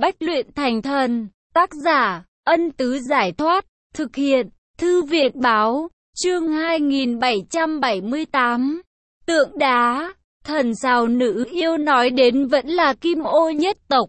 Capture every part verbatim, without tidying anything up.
Bách luyện thành thần. Tác giả, Ân Tứ Giải Thoát. Thực hiện, Thư Việt Báo. Chương hai nghìn bảy trăm bảy mươi tám. Tượng đá. Thần sao nữ yêu nói đến vẫn là Kim Ô nhất tộc.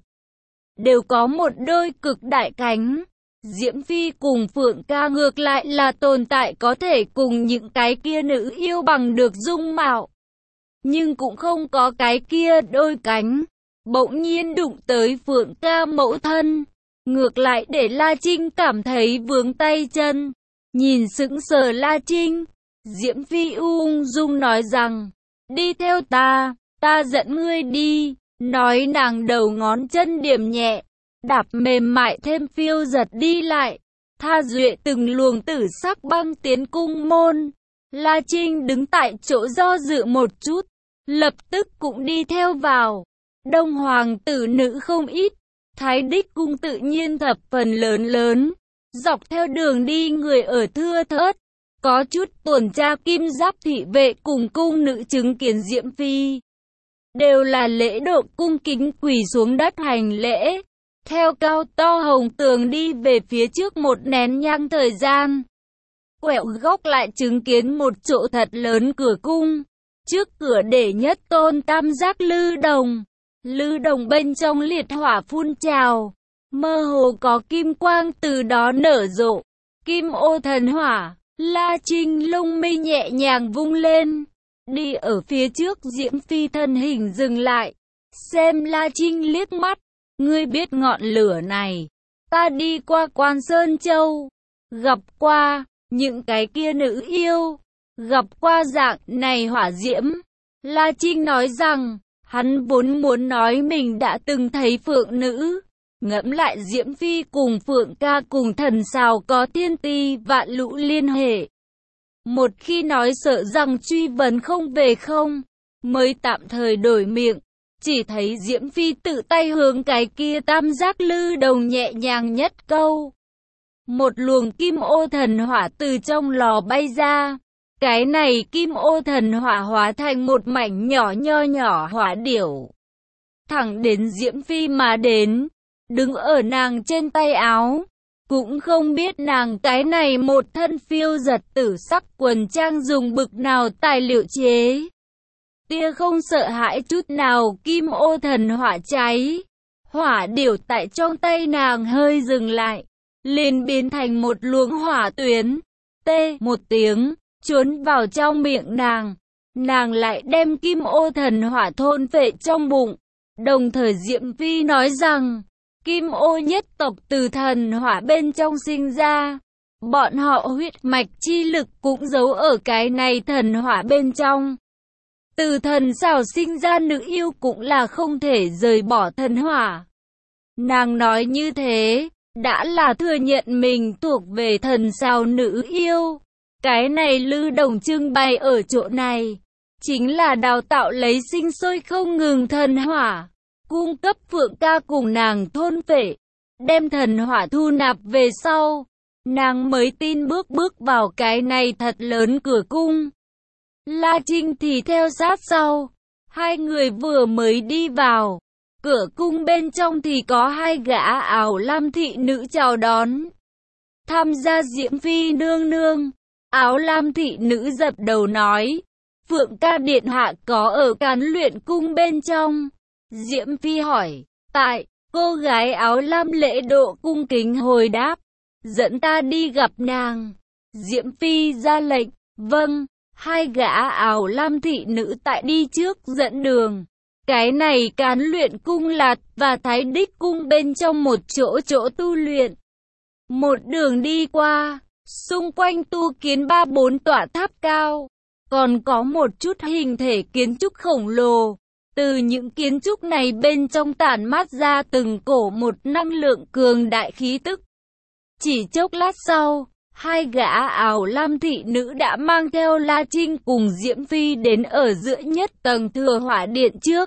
Đều có một đôi cực đại cánh. Diễm Phi cùng Phượng Ca ngược lại là tồn tại có thể cùng những cái kia nữ yêu bằng được dung mạo. Nhưng cũng không có cái kia đôi cánh. Bỗng nhiên đụng tới Phượng Ca mẫu thân. Ngược lại để La Trinh cảm thấy vướng tay chân. Nhìn sững sờ La Trinh, Diễm Phi ung dung nói rằng, đi theo ta, ta dẫn ngươi đi. Nói nàng đầu ngón chân điểm nhẹ, đạp mềm mại thêm phiêu giật đi lại, tha duệ từng luồng tử sắc băng tiến cung môn. La Trinh đứng tại chỗ do dự một chút, lập tức cũng đi theo vào. Đông hoàng tử nữ không ít, Thái Đích cung tự nhiên thập phần lớn lớn. Dọc theo đường đi người ở thưa thớt, có chút tuần tra kim giáp thị vệ cùng cung nữ chứng kiến Diễm Phi. Đều là lễ độ cung kính quỳ xuống đất hành lễ. Theo cao to hồng tường đi về phía trước một nén nhang thời gian. Quẹo góc lại chứng kiến một chỗ thật lớn cửa cung. Trước cửa để nhất tôn tam giác lư đồng. Lư đồng bên trong liệt hỏa phun trào. Mơ hồ có kim quang từ đó nở rộ. Kim ô thần hỏa. La Trinh lông mi nhẹ nhàng vung lên. Đi ở phía trước Diễm Phi thân hình dừng lại. Xem La Trinh liếc mắt. Ngươi biết ngọn lửa này. Ta đi qua Quan Sơn Châu. Gặp qua những cái kia nữ yêu. Gặp qua dạng này hỏa diễm. La Trinh nói rằng, hắn vốn muốn nói mình đã từng thấy phượng nữ. Ngẫm lại Diễm Phi cùng Phượng Ca cùng thần sao có thiên ti vạn lũ liên hệ. Một khi nói sợ rằng truy vấn không về không, mới tạm thời đổi miệng. Chỉ thấy Diễm Phi tự tay hướng cái kia tam giác lư đồng nhẹ nhàng nhất câu. Một luồng kim ô thần hỏa từ trong lò bay ra. Cái này kim ô thần hỏa hóa thành một mảnh nhỏ nho nhỏ hỏa điểu. Thẳng đến Diễm Phi mà đến. Đứng ở nàng trên tay áo. Cũng không biết nàng cái này một thân phiêu giật tử sắc quần trang dùng bực nào tài liệu chế. Tia không sợ hãi chút nào kim ô thần hỏa cháy. Hỏa điểu tại trong tay nàng hơi dừng lại. Liền biến thành một luồng hỏa tuyến. Tê một tiếng, trốn vào trong miệng nàng. Nàng lại đem kim ô thần hỏa thôn phệ trong bụng. Đồng thời Diễm Phi nói rằng, kim ô nhất tộc từ thần hỏa bên trong sinh ra. Bọn họ huyết mạch chi lực cũng giấu ở cái này thần hỏa bên trong. Từ thần sao sinh ra nữ yêu cũng là không thể rời bỏ thần hỏa. Nàng nói như thế, đã là thừa nhận mình thuộc về thần sao nữ yêu. Cái này lư đồng trưng bày ở chỗ này, chính là đào tạo lấy sinh sôi không ngừng thần hỏa. Cung cấp Phượng Ca cùng nàng thôn phệ, đem thần hỏa thu nạp về sau, nàng mới tin bước bước vào cái này thật lớn cửa cung. La Trinh thì theo sát sau, hai người vừa mới đi vào, cửa cung bên trong thì có hai gã áo lam thị nữ chào đón. Tham gia Diễm Phi nương nương, áo lam thị nữ dập đầu nói, Phượng Ca điện hạ có ở Càn Luyện cung bên trong. Diễm Phi hỏi, tại, cô gái áo lam lễ độ cung kính hồi đáp, dẫn ta đi gặp nàng. Diễm Phi ra lệnh, vâng, hai gã áo lam thị nữ tại đi trước dẫn đường. Cái này Càn Luyện cung là và Thái Đích cung bên trong một chỗ chỗ tu luyện. Một đường đi qua, xung quanh tu kiến ba bốn tọa tháp cao, còn có một chút hình thể kiến trúc khổng lồ. Từ những kiến trúc này bên trong tản mát ra từng cổ một năng lượng cường đại khí tức. Chỉ chốc lát sau, hai gã áo lam thị nữ đã mang theo La Trinh cùng Diễm Phi đến ở giữa nhất tầng thừa hỏa điện trước.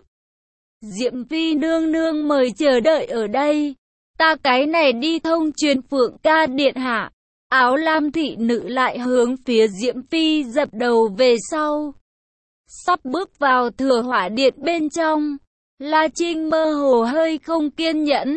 Diễm Phi nương nương mời chờ đợi ở đây. Ta cái này đi thông truyền Phượng Ca điện hạ. Áo lam thị nữ lại hướng phía Diễm Phi dập đầu về sau. Sắp bước vào thừa hỏa điện bên trong, La Trinh mơ hồ hơi không kiên nhẫn.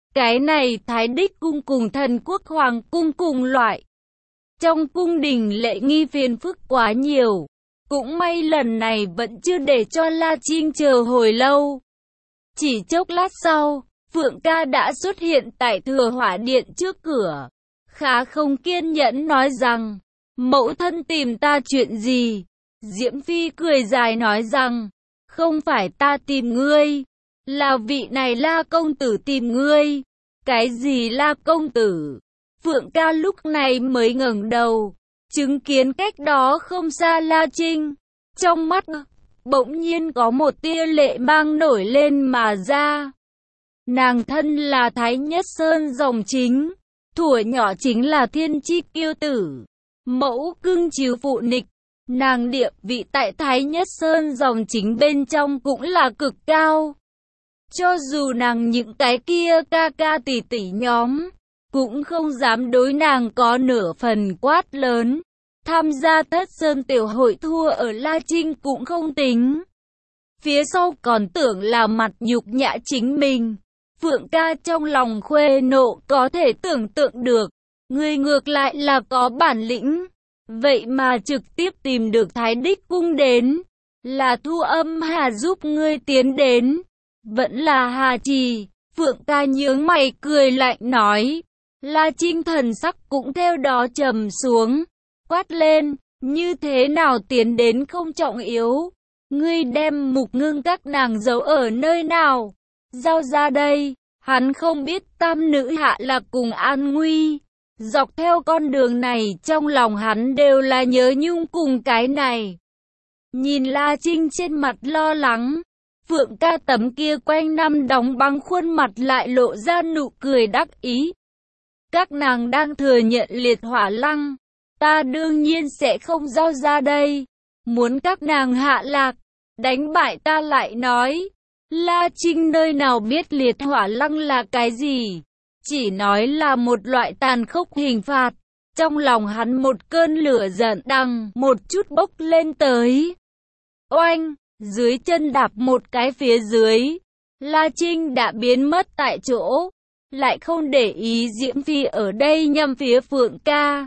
Cái này Thái Đích cung cùng Thần Quốc Hoàng cung cùng loại. Trong cung đình lễ nghi phiền phức quá nhiều. Cũng may lần này vẫn chưa để cho La Trinh chờ hồi lâu. Chỉ chốc lát sau, Phượng Ca đã xuất hiện tại Thừa Hỏa Điện trước cửa. Khá không kiên nhẫn nói rằng, mẫu thân tìm ta chuyện gì? Diễm Phi cười dài nói rằng, không phải ta tìm ngươi, là vị này La công tử tìm ngươi. Cái gì La công tử? Phượng Ca lúc này mới ngẩng đầu, chứng kiến cách đó không xa La Trinh. Trong mắt, bỗng nhiên có một tia lệ mang nổi lên mà ra. Nàng thân là Thái Nhất Sơn dòng chính, thuở nhỏ chính là thiên chi kiêu tử, mẫu cưng chiều phụ nịch. Nàng địa vị tại Thái Nhất Sơn dòng chính bên trong cũng là cực cao. Cho dù nàng những cái kia ca ca tỷ tỷ nhóm, cũng không dám đối nàng có nửa phần quát lớn. Tham gia Thất Sơn tiểu hội thua ở La Trinh cũng không tính. Phía sau còn tưởng là mặt nhục nhã chính mình. Phượng Ca trong lòng khuê nộ có thể tưởng tượng được. Người ngược lại là có bản lĩnh. Vậy mà trực tiếp tìm được Thái Đích cung đến. Là Thu Âm Hà giúp ngươi tiến đến. Vẫn là Hà Trì. Phượng Ca nhướng mày cười lạnh nói. La Trinh thần sắc cũng theo đó trầm xuống. Quát lên, như thế nào tiến đến không trọng yếu. Ngươi đem Mục Ngưng các nàng giấu ở nơi nào? Giao ra đây. Hắn không biết tam nữ hạ là cùng an nguy. Dọc theo con đường này trong lòng hắn đều là nhớ nhung cùng cái này. Nhìn La Trinh trên mặt lo lắng. Phượng Ca tấm kia quanh năm đóng băng khuôn mặt lại lộ ra nụ cười đắc ý. Các nàng đang thừa nhận liệt hỏa lăng. Ta đương nhiên sẽ không giao ra đây. Muốn các nàng hạ lạc, đánh bại ta lại nói. La Trinh nơi nào biết liệt hỏa lăng là cái gì. Chỉ nói là một loại tàn khốc hình phạt. Trong lòng hắn một cơn lửa giận đằng một chút bốc lên tới. Oanh, dưới chân đạp một cái phía dưới. La Trinh đã biến mất tại chỗ. Lại không để ý Diễm Phi ở đây nhằm phía Phượng Ca.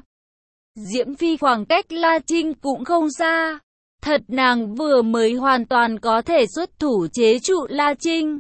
Diễm Phi khoảng cách La Trinh cũng không xa. Thật nàng vừa mới hoàn toàn có thể xuất thủ chế trụ La Trinh.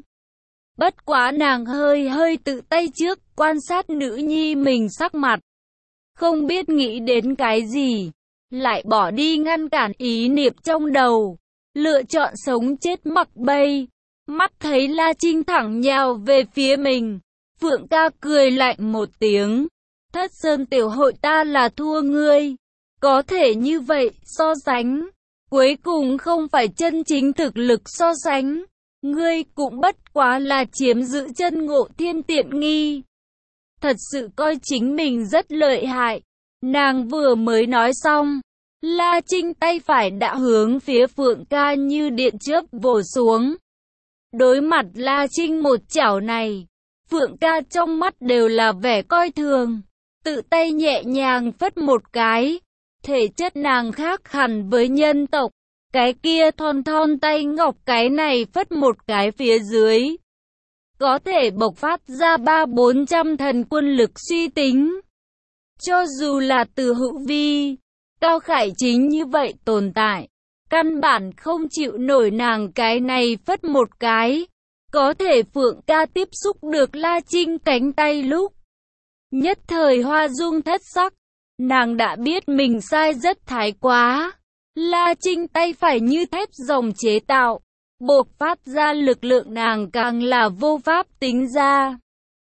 Bất quá nàng hơi hơi tự tay trước quan sát nữ nhi mình sắc mặt. Không biết nghĩ đến cái gì. Lại bỏ đi ngăn cản ý niệm trong đầu. Lựa chọn sống chết mặc bay. Mắt thấy La Trinh thẳng nhào về phía mình. Phượng Ca cười lạnh một tiếng. Thất Sơn tiểu hội ta là thua ngươi. Có thể như vậy so sánh. Cuối cùng không phải chân chính thực lực so sánh. Ngươi cũng bất quá là chiếm giữ chân Ngộ Thiên tiện nghi. Thật sự coi chính mình rất lợi hại. Nàng vừa mới nói xong. La Trinh tay phải đã hướng phía Phượng Ca như điện chớp vồ xuống. Đối mặt La Trinh một chảo này. Phượng Ca trong mắt đều là vẻ coi thường. Tự tay nhẹ nhàng phất một cái. Thể chất nàng khác hẳn với nhân tộc. Cái kia thon thon tay ngọc cái này phất một cái phía dưới. Có thể bộc phát ra ba bốn trăm thần quân lực suy tính. Cho dù là từ hữu vi, Cao Khải Chính như vậy tồn tại. Căn bản không chịu nổi nàng cái này phất một cái. Có thể Phượng Ca tiếp xúc được La Trinh cánh tay lúc. Nhất thời hoa dung thất sắc. Nàng đã biết mình sai rất thái quá. La Trinh tay phải như thép rồng chế tạo. Bộc phát ra lực lượng nàng càng là vô pháp tính ra.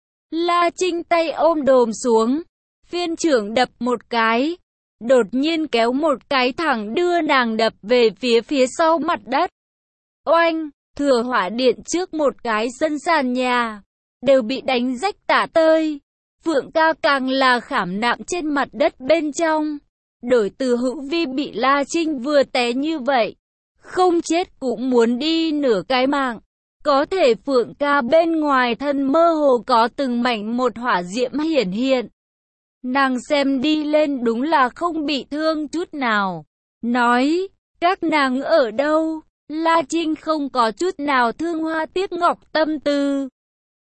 La Trinh tay ôm đồm xuống. Phiên trưởng đập một cái. Đột nhiên kéo một cái thẳng đưa nàng đập về phía phía sau mặt đất. Oanh! Thừa Hỏa Điện trước một cái sân sàn nhà. Đều bị đánh rách tả tơi. Phượng Ca càng là khảm nạm trên mặt đất bên trong. Đổi từ hữu vi bị La Trinh vừa té như vậy. Không chết cũng muốn đi nửa cái mạng. Có thể Phượng Ca bên ngoài thân mơ hồ có từng mảnh một hỏa diễm hiển hiện. Nàng xem đi lên đúng là không bị thương chút nào. Nói, các nàng ở đâu? La Trinh không có chút nào thương hoa tiếc ngọc tâm tư.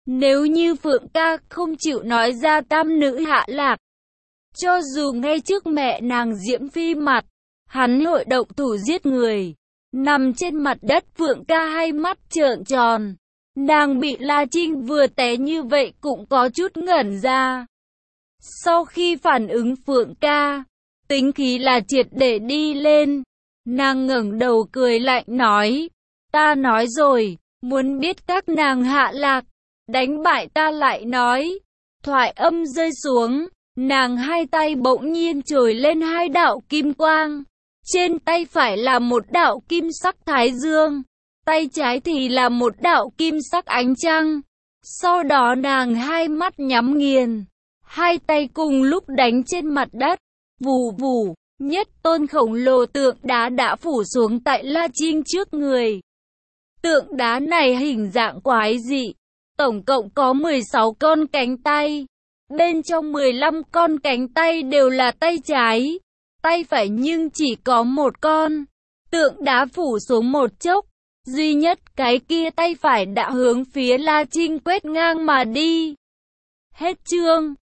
Nếu như Phượng ca không chịu nói ra tam nữ hạ lạc, cho dù ngay trước mẹ nàng Diễm Phi mặt, hắn hội động thủ giết người. Nằm trên mặt đất Phượng ca hai mắt trợn tròn. Nàng bị La Trinh vừa té như vậy cũng có chút ngẩn ra. Sau khi phản ứng Phượng ca, tính khí là triệt để đi lên. Nàng ngẩng đầu cười lạnh nói, ta nói rồi, muốn biết các nàng hạ lạc, đánh bại ta lại nói. Thoại âm rơi xuống, nàng hai tay bỗng nhiên trồi lên hai đạo kim quang. Trên tay phải là một đạo kim sắc thái dương, tay trái thì là một đạo kim sắc ánh trăng. Sau đó nàng hai mắt nhắm nghiền, hai tay cùng lúc đánh trên mặt đất. Vù vù, nhất tôn khổng lồ tượng đá đã phủ xuống tại La Trinh trước người. Tượng đá này hình dạng quái dị, tổng cộng có mười sáu con cánh tay. Bên trong mười lăm con cánh tay đều là tay trái, tay phải nhưng chỉ có một con. Tượng đá phủ xuống một chốc, duy nhất cái kia tay phải đã hướng phía La Trinh quét ngang mà đi. Hết chương.